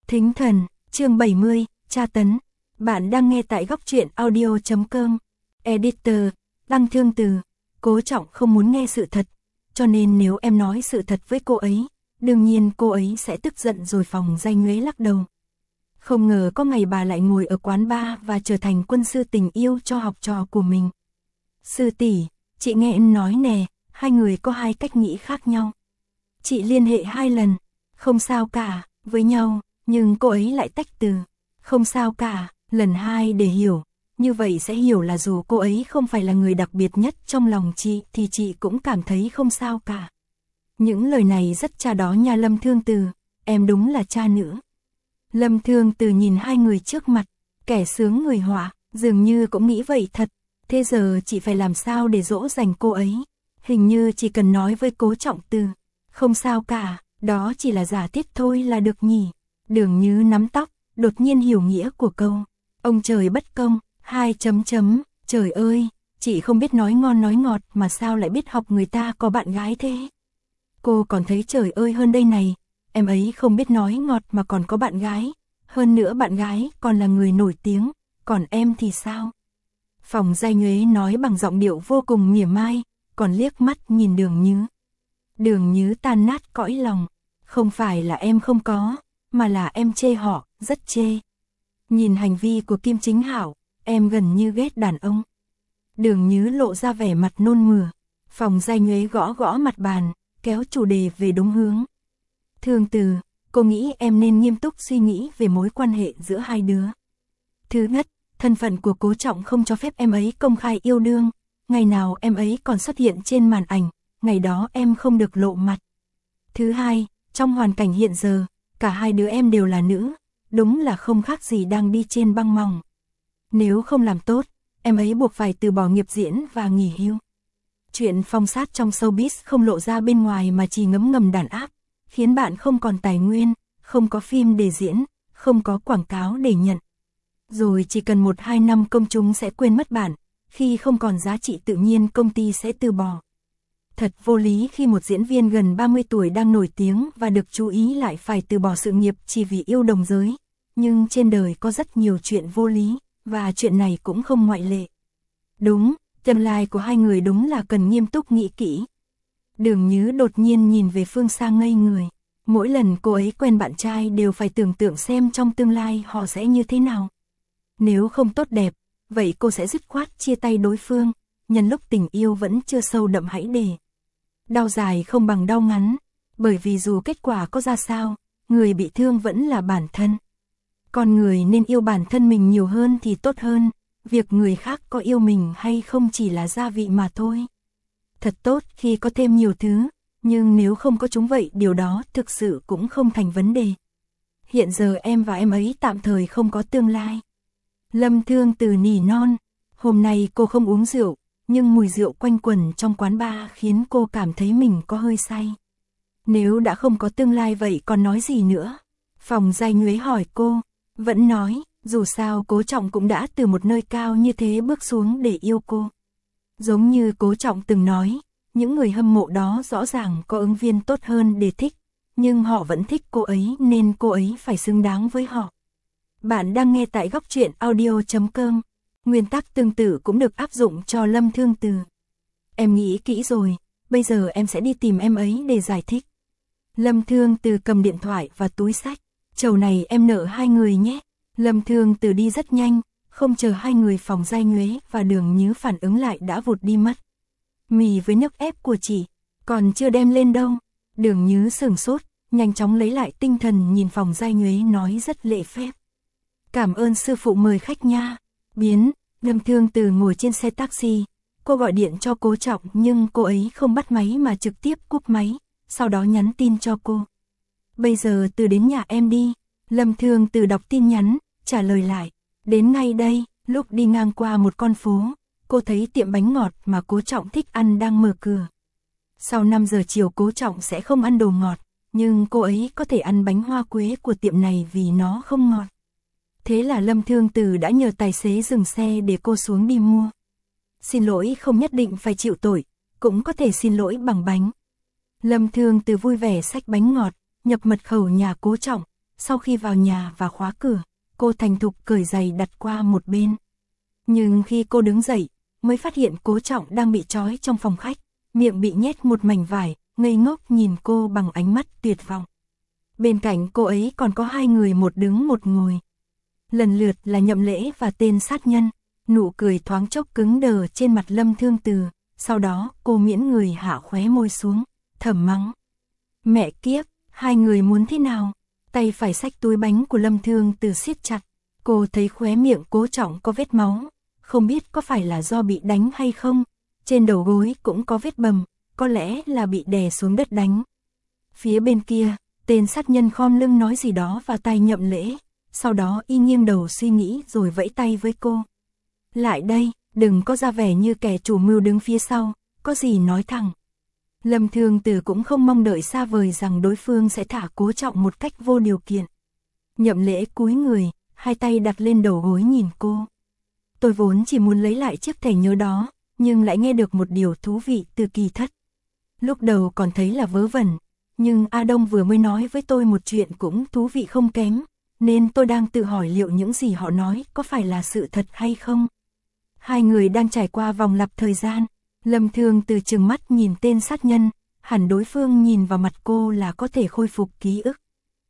Thính thần, chương 70, tra tấn. Bạn đang nghe tại góc truyện audio.com. Editor, Đăng Thương Từ. Cố Trọng không muốn nghe sự thật, cho nên nếu em nói sự thật với cô ấy, đương nhiên cô ấy sẽ tức giận rồi. Phòng Giai Nhuế lắc đầu. Không ngờ có ngày bà lại ngồi ở quán bar và trở thành quân sư tình yêu cho học trò của mình. Sư tỷ, chị nghe em nói nè, hai người có hai cách nghĩ khác nhau. Chị liên hệ 2 lần, không sao cả, với nhau, nhưng cô ấy lại tách từ. Không sao cả, lần 2 để hiểu, như vậy sẽ hiểu là dù cô ấy không phải là người đặc biệt nhất trong lòng chị thì chị cũng cảm thấy không sao cả. Những lời này rất cha đó nha Lâm Thương Từ, em đúng là cha nữ. Lâm Thương Từ nhìn hai người trước mặt, kẻ sướng người họa, dường như cũng nghĩ vậy thật. Thế giờ chị phải làm sao để dỗ dành cô ấy? Hình như chỉ cần nói với Cố Trọng từ không sao cả, đó chỉ là giả thiết thôi là được nhỉ. Đường Như nắm tóc, đột nhiên hiểu nghĩa của câu ông trời bất công, 2 chấm chấm, trời ơi, chị không biết nói ngon nói ngọt mà sao lại biết học người ta có bạn gái thế? Cô còn thấy trời ơi hơn đây này, em ấy không biết nói ngọt mà còn có bạn gái, hơn nữa bạn gái còn là người nổi tiếng, còn em thì sao? Phòng Giai Nhuế nói bằng giọng điệu vô cùng mỉa mai, còn liếc mắt nhìn Đường Như. Đường Như tan nát cõi lòng, không phải là em không có, mà là em chê họ, rất chê. Nhìn hành vi của Kim Chính Hảo, em gần như ghét đàn ông. Đường Như lộ ra vẻ mặt nôn mửa, Phòng Giai Nhuế gõ gõ mặt bàn, kéo chủ đề về đúng hướng. Thương Từ, cô nghĩ em nên nghiêm túc suy nghĩ về mối quan hệ giữa hai đứa. Thứ nhất, thân phận của Cố Trọng không cho phép em ấy công khai yêu đương, ngày nào em ấy còn xuất hiện trên màn ảnh, ngày đó em không được lộ mặt. Thứ hai, trong hoàn cảnh hiện giờ, cả hai đứa em đều là nữ, đúng là không khác gì đang đi trên băng mỏng. Nếu không làm tốt, em ấy buộc phải từ bỏ nghiệp diễn và nghỉ hưu. Chuyện phong sát trong showbiz không lộ ra bên ngoài mà chỉ ngấm ngầm đàn áp, khiến bạn không còn tài nguyên, không có phim để diễn, không có quảng cáo để nhận. Rồi chỉ cần 1-2 năm công chúng sẽ quên mất bạn, khi không còn giá trị tự nhiên công ty sẽ từ bỏ. Thật vô lý khi một diễn viên gần 30 tuổi đang nổi tiếng và được chú ý lại phải từ bỏ sự nghiệp chỉ vì yêu đồng giới. Nhưng trên đời có rất nhiều chuyện vô lý, và chuyện này cũng không ngoại lệ. Đúng, tương lai của hai người đúng là cần nghiêm túc nghĩ kỹ. Đường Như đột nhiên nhìn về phương xa ngây người. Mỗi lần cô ấy quen bạn trai đều phải tưởng tượng xem trong tương lai họ sẽ như thế nào. Nếu không tốt đẹp, vậy cô sẽ dứt khoát chia tay đối phương, nhân lúc tình yêu vẫn chưa sâu đậm hãy để. Đau dài không bằng đau ngắn, bởi vì dù kết quả có ra sao, người bị thương vẫn là bản thân. Con người nên yêu bản thân mình nhiều hơn thì tốt hơn, việc người khác có yêu mình hay không chỉ là gia vị mà thôi. Thật tốt khi có thêm nhiều thứ, nhưng nếu không có chúng vậy điều đó thực sự cũng không thành vấn đề. Hiện giờ em và em ấy tạm thời không có tương lai. Lâm Thương Từ nỉ non, hôm nay cô không uống rượu, nhưng mùi rượu quanh quẩn trong quán bar khiến cô cảm thấy mình có hơi say. Nếu đã không có tương lai vậy còn nói gì nữa? Phòng Giai Nhuế hỏi cô, vẫn nói, dù sao Cố Trọng cũng đã từ một nơi cao như thế bước xuống để yêu cô. Giống như Cố Trọng từng nói, những người hâm mộ đó rõ ràng có ứng viên tốt hơn để thích, nhưng họ vẫn thích cô ấy nên cô ấy phải xứng đáng với họ. Bạn đang nghe tại góc truyện audio.com. Nguyên tắc tương tự cũng được áp dụng cho Lâm Thương Từ. Em nghĩ kỹ rồi, bây giờ em sẽ đi tìm em ấy để giải thích. Lâm Thương Từ cầm điện thoại và túi xách. Chầu này em nợ hai người nhé. Lâm Thương Từ đi rất nhanh, không chờ hai người Phòng Giai Nhuế và Đường Như phản ứng lại đã vụt đi mất. Mì với nước ép của chị, còn chưa đem lên đâu. Đường Như sửng sốt, nhanh chóng lấy lại tinh thần nhìn Phòng Giai Nhuế nói rất lễ phép. Cảm ơn sư phụ mời khách nha. Biến, Lâm Thương Từ ngồi trên xe taxi, cô gọi điện cho Cố Trọng nhưng cô ấy không bắt máy mà trực tiếp cúp máy, sau đó nhắn tin cho cô. Bây giờ Từ đến nhà em đi. Lâm Thương Từ đọc tin nhắn, trả lời lại, đến ngay đây. Lúc đi ngang qua một con phố, cô thấy tiệm bánh ngọt mà Cố Trọng thích ăn đang mở cửa. Sau 5 giờ chiều Cố Trọng sẽ không ăn đồ ngọt, nhưng cô ấy có thể ăn bánh hoa quế của tiệm này vì nó không ngọt. Thế là Lâm Thương Từ đã nhờ tài xế dừng xe để cô xuống đi mua. Xin lỗi không nhất định phải chịu tội, cũng có thể xin lỗi bằng bánh. Lâm Thương Từ vui vẻ xách bánh ngọt, nhập mật khẩu nhà Cố Trọng, sau khi vào nhà và khóa cửa, cô thành thục cởi giày đặt qua một bên. Nhưng khi cô đứng dậy, mới phát hiện Cố Trọng đang bị trói trong phòng khách, miệng bị nhét một mảnh vải, ngây ngốc nhìn cô bằng ánh mắt tuyệt vọng. Bên cạnh cô ấy còn có hai người, một đứng một ngồi. Lần lượt là Nhậm Lễ và tên sát nhân. Nụ cười thoáng chốc cứng đờ trên mặt Lâm Thương Từ, sau đó cô miễn người hạ khóe môi xuống, thầm mắng. Mẹ kiếp, hai người muốn thế nào? Tay phải xách túi bánh của Lâm Thương Từ siết chặt. Cô thấy khóe miệng Cố Trọng có vết máu, không biết có phải là do bị đánh hay không. Trên đầu gối cũng có vết bầm, có lẽ là bị đè xuống đất đánh. Phía bên kia, tên sát nhân khom lưng nói gì đó vào tai Nhậm Lễ, sau đó y nghiêng đầu suy nghĩ rồi vẫy tay với cô. Lại đây, đừng có ra vẻ như kẻ chủ mưu đứng phía sau, có gì nói thẳng. Lâm Thương Từ cũng không mong đợi xa vời rằng đối phương sẽ thả Cố Trọng một cách vô điều kiện. Nhậm Lễ cúi người, hai tay đặt lên đầu gối nhìn cô. Tôi vốn chỉ muốn lấy lại chiếc thẻ nhớ đó, nhưng lại nghe được một điều thú vị từ Kỳ Thất. Lúc đầu còn thấy là vớ vẩn, nhưng A Đông vừa mới nói với tôi một chuyện cũng thú vị không kém, nên tôi đang tự hỏi liệu những gì họ nói có phải là sự thật hay không. Hai người đang trải qua vòng lặp thời gian, Lâm Thương Từ trừng mắt nhìn tên sát nhân, hẳn đối phương nhìn vào mặt cô là có thể khôi phục ký ức.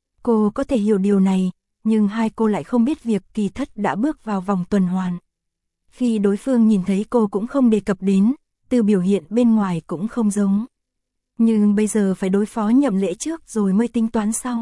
Cô có thể hiểu điều này, nhưng hai cô lại không biết việc Kỳ Thất đã bước vào vòng tuần hoàn. Khi đối phương nhìn thấy cô cũng không đề cập đến, từ biểu hiện bên ngoài cũng không giống. Nhưng bây giờ phải đối phó Nhậm Lễ trước rồi mới tính toán sau.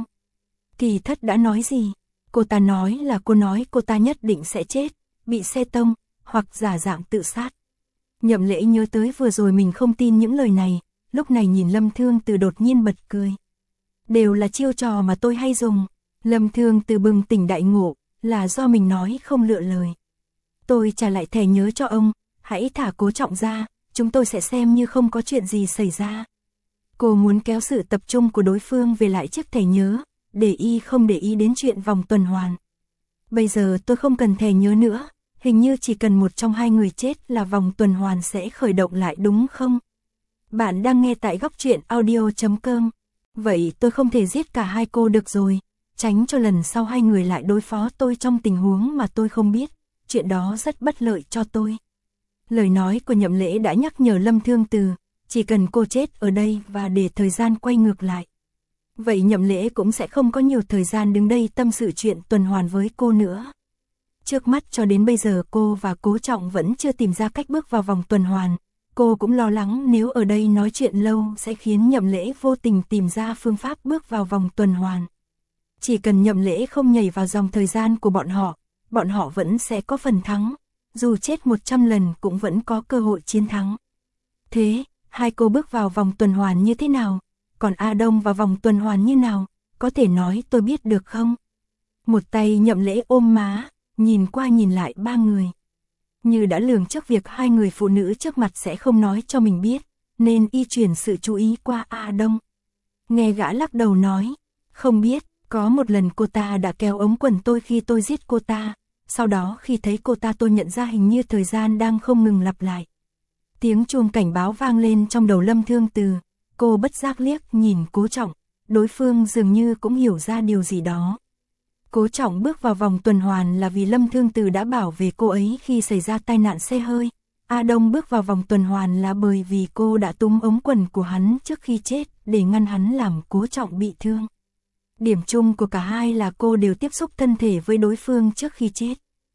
Kỳ Thất đã nói gì? Cô ta nói là cô nói cô ta nhất định sẽ chết, bị xe tông, hoặc giả dạng tự sát. Nhậm Lễ nhớ tới vừa rồi mình không tin những lời này, lúc này nhìn Lâm Thương Từ đột nhiên bật cười. Đều là chiêu trò mà tôi hay dùng. Lâm Thương Từ bừng tỉnh đại ngộ, là do mình nói không lựa lời. Tôi trả lại thẻ nhớ cho ông, hãy thả Cố Trọng ra, chúng tôi sẽ xem như không có chuyện gì xảy ra. Cô muốn kéo sự tập trung của đối phương về lại chiếc thẻ nhớ, để y không để ý đến chuyện vòng tuần hoàn. Bây giờ tôi không cần thẻ nhớ nữa, hình như chỉ cần một trong hai người chết là vòng tuần hoàn sẽ khởi động lại đúng không? Bạn đang nghe tại Góc Truyện Audio.com. Vậy tôi không thể giết cả hai cô được rồi, tránh cho lần sau hai người lại đối phó tôi trong tình huống mà tôi không biết, chuyện đó rất bất lợi cho tôi. Lời nói của Nhậm Lễ đã nhắc nhở Lâm Thương Từ, chỉ cần cô chết ở đây và để thời gian quay ngược lại. Vậy Nhậm Lễ cũng sẽ không có nhiều thời gian đứng đây tâm sự chuyện tuần hoàn với cô nữa. Trước mắt cho đến bây giờ cô và Cố Trọng vẫn chưa tìm ra cách bước vào vòng tuần hoàn. Cô cũng lo lắng nếu ở đây nói chuyện lâu sẽ khiến Nhậm Lễ vô tình tìm ra phương pháp bước vào vòng tuần hoàn. Chỉ cần Nhậm Lễ không nhảy vào dòng thời gian của bọn họ vẫn sẽ có phần thắng. Dù chết 100 lần cũng vẫn có cơ hội chiến thắng. Thế, hai cô bước vào vòng tuần hoàn như thế nào? Còn A Đông vào vòng tuần hoàn như nào? Có thể nói tôi biết được không? Một tay Nhậm Lễ ôm má, nhìn qua nhìn lại ba người. Như đã lường trước việc hai người phụ nữ trước mặt sẽ không nói cho mình biết, nên y chuyển sự chú ý qua A Đông. Nghe gã lắc đầu nói, không biết, có một lần cô ta đã kéo ống quần tôi khi tôi giết cô ta, sau đó khi thấy cô ta tôi nhận ra hình như thời gian đang không ngừng lặp lại. Tiếng chuông cảnh báo vang lên trong đầu Lâm Thương Từ, cô bất giác liếc nhìn Cố Trọng, đối phương dường như cũng hiểu ra điều gì đó. Cố Trọng bước vào vòng tuần hoàn là vì Lâm Thương Từ đã bảo vệ cô ấy khi xảy ra tai nạn xe hơi. A Đông bước vào vòng tuần hoàn là bởi vì cô đã túm ống quần của hắn trước khi chết để ngăn hắn làm Cố Trọng bị thương. Điểm chung của cả hai là cô đều tiếp xúc thân thể với đối phương trước khi chết.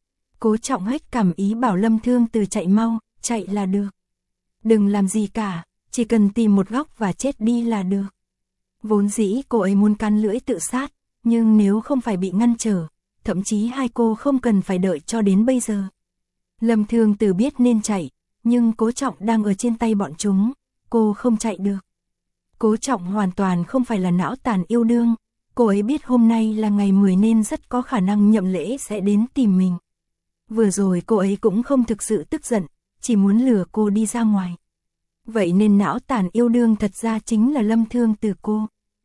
Cố Trọng hết cảm ý bảo Lâm Thương Từ chạy mau, chạy là được. Đừng làm gì cả, chỉ cần tìm một góc và chết đi là được. Vốn dĩ cô ấy muốn cắn lưỡi tự sát, nhưng nếu không phải bị ngăn trở, thậm chí hai cô không cần phải đợi cho đến bây giờ. Lâm Thương Từ biết nên chạy, nhưng Cố Trọng đang ở trên tay bọn chúng, cô không chạy được. Cố Trọng hoàn toàn không phải là não tàn yêu đương, cô ấy biết hôm nay là ngày 10 nên rất có khả năng Nhậm Lễ sẽ đến tìm mình. Vừa rồi cô ấy cũng không thực sự tức giận, chỉ muốn lừa cô đi ra ngoài. Vậy nên não tàn yêu đương thật ra chính là Lâm Thương Từ cô.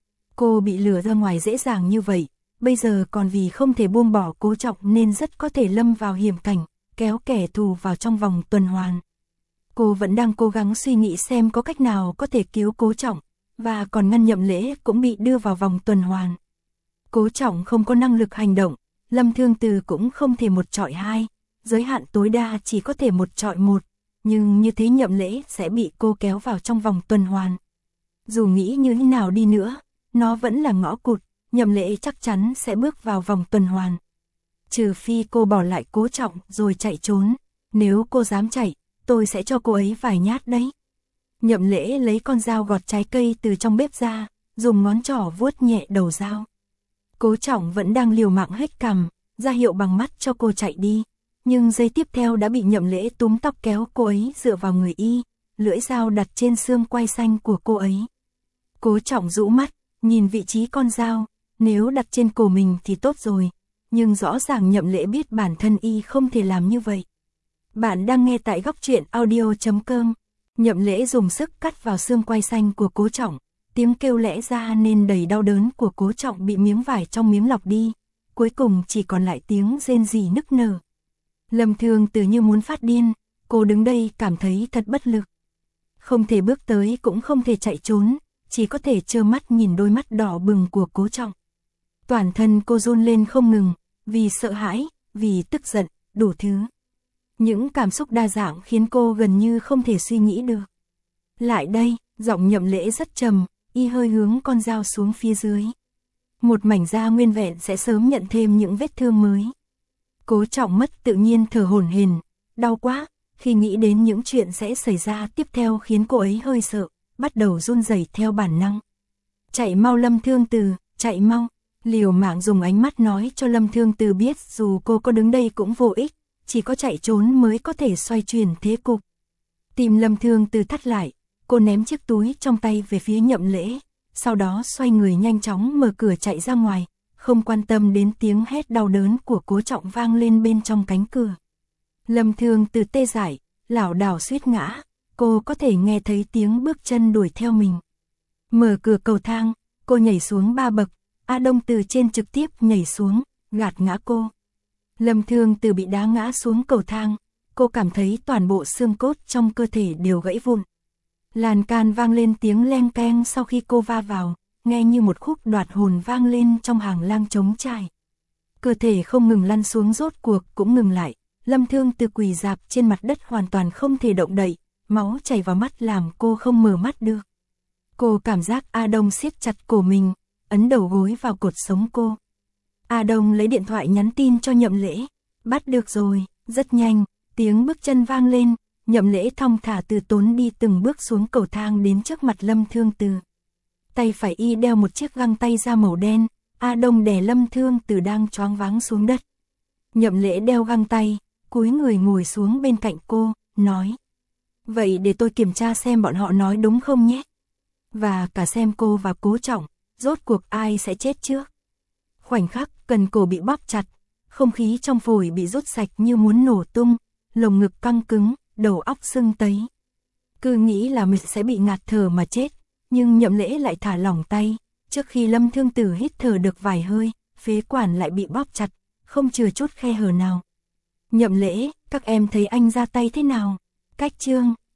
Cô bị lừa ra ngoài dễ dàng như vậy, bây giờ còn vì không thể buông bỏ Cố Trọng nên rất có thể lâm vào hiểm cảnh, kéo kẻ thù vào trong vòng tuần hoàn. Cô vẫn đang cố gắng suy nghĩ xem có cách nào có thể cứu Cố Trọng, và còn ngăn Nhậm Lễ cũng bị đưa vào vòng tuần hoàn. Cố Trọng không có năng lực hành động, Lâm Thương Từ cũng không thể 1 chọi 2, giới hạn tối đa chỉ có thể 1 chọi 1, nhưng như thế Nhậm Lễ sẽ bị cô kéo vào trong vòng tuần hoàn. Dù nghĩ như thế nào đi nữa, nó vẫn là ngõ cụt, Nhậm Lễ chắc chắn sẽ bước vào vòng tuần hoàn. Trừ phi cô bỏ lại Cố Trọng rồi chạy trốn, nếu cô dám chạy, tôi sẽ cho cô ấy vài nhát đấy. Nhậm Lễ lấy con dao gọt trái cây từ trong bếp ra, dùng ngón trỏ vuốt nhẹ đầu dao. Cố Trọng vẫn đang liều mạng hếch cằm, ra hiệu bằng mắt cho cô chạy đi, nhưng giây tiếp theo đã bị Nhậm Lễ túm tóc kéo cô ấy dựa vào người y, lưỡi dao đặt trên xương quai xanh của cô ấy. Cố Trọng rũ mắt, nhìn vị trí con dao, nếu đặt trên cổ mình thì tốt rồi, nhưng rõ ràng Nhậm Lễ biết bản thân y không thể làm như vậy. Bạn đang nghe tại Góc Truyện Audio.com. Nhậm Lễ dùng sức cắt vào xương quai xanh của Cố Trọng, tiếng kêu lẽ ra nên đầy đau đớn của Cố Trọng bị miếng vải trong miếng lọc đi, cuối cùng chỉ còn lại tiếng rên rỉ nức nở. Lâm Thương Từ như muốn phát điên, cô đứng đây cảm thấy thật bất lực. Không thể bước tới cũng không thể chạy trốn, chỉ có thể trơ mắt nhìn đôi mắt đỏ bừng của Cố Trọng. Toàn thân cô run lên không ngừng, vì sợ hãi, vì tức giận, đủ thứ. Những cảm xúc đa dạng khiến cô gần như không thể suy nghĩ được. Lại đây, giọng Nhậm Lễ rất trầm, y hơi hướng con dao xuống phía dưới. Một mảnh da nguyên vẹn sẽ sớm nhận thêm những vết thương mới. Cố Trọng mất tự nhiên thở hổn hển, đau quá, khi nghĩ đến những chuyện sẽ xảy ra tiếp theo khiến cô ấy hơi sợ, bắt đầu run rẩy theo bản năng. Chạy mau Lâm Thương Từ, chạy mau. Liều mạng dùng ánh mắt nói cho Lâm Thương Từ biết dù cô có đứng đây cũng vô ích, chỉ có chạy trốn mới có thể xoay chuyển thế cục. Tim Lâm Thương Từ thắt lại, cô ném chiếc túi trong tay về phía Nhậm Lễ, sau đó xoay người nhanh chóng mở cửa chạy ra ngoài, không quan tâm đến tiếng hét đau đớn của Cố Trọng vang lên bên trong cánh cửa. Lâm Thương Từ tê dại, lảo đảo suýt ngã, cô có thể nghe thấy tiếng bước chân đuổi theo mình. Mở cửa cầu thang, cô nhảy xuống 3 bậc, A Đông từ trên trực tiếp nhảy xuống, gạt ngã cô. Lâm Thương Từ bị đá ngã xuống cầu thang, cô cảm thấy toàn bộ xương cốt trong cơ thể đều gãy vụn. Lan can vang lên tiếng leng keng sau khi cô va vào, nghe như một khúc đoạt hồn vang lên trong hàng lang trống trải. Cơ thể không ngừng lăn xuống rốt cuộc cũng ngừng lại, Lâm Thương Từ quỳ rạp trên mặt đất hoàn toàn không thể động đậy, máu chảy vào mắt làm cô không mở mắt được. Cô cảm giác A Đông siết chặt cổ mình, ấn đầu gối vào cột sống cô. A Đông lấy điện thoại nhắn tin cho Nhậm Lễ, bắt được rồi, rất nhanh, tiếng bước chân vang lên, Nhậm Lễ thong thả từ tốn đi từng bước xuống cầu thang đến trước mặt Lâm Thương Từ. Tay phải y đeo một chiếc găng tay da màu đen, A Đông đè Lâm Thương Từ đang choáng váng xuống đất. Nhậm Lễ đeo găng tay, cúi người ngồi xuống bên cạnh cô, nói: "Vậy để tôi kiểm tra xem bọn họ nói đúng không nhé. Và cả xem cô và Cố Trọng, rốt cuộc ai sẽ chết trước." Khoảnh khắc cần cổ bị bóp chặt, không khí trong phổi bị rút sạch như muốn nổ tung, lồng ngực căng cứng, đầu óc sưng tấy. Cứ nghĩ là mình sẽ bị ngạt thở mà chết, nhưng Nhậm Lễ lại thả lỏng tay, trước khi Lâm Thương Từ hít thở được vài hơi, phế quản lại bị bóp chặt, không chừa chút khe hở nào. "Nhậm Lễ, các em thấy anh ra tay thế nào?" Cách chương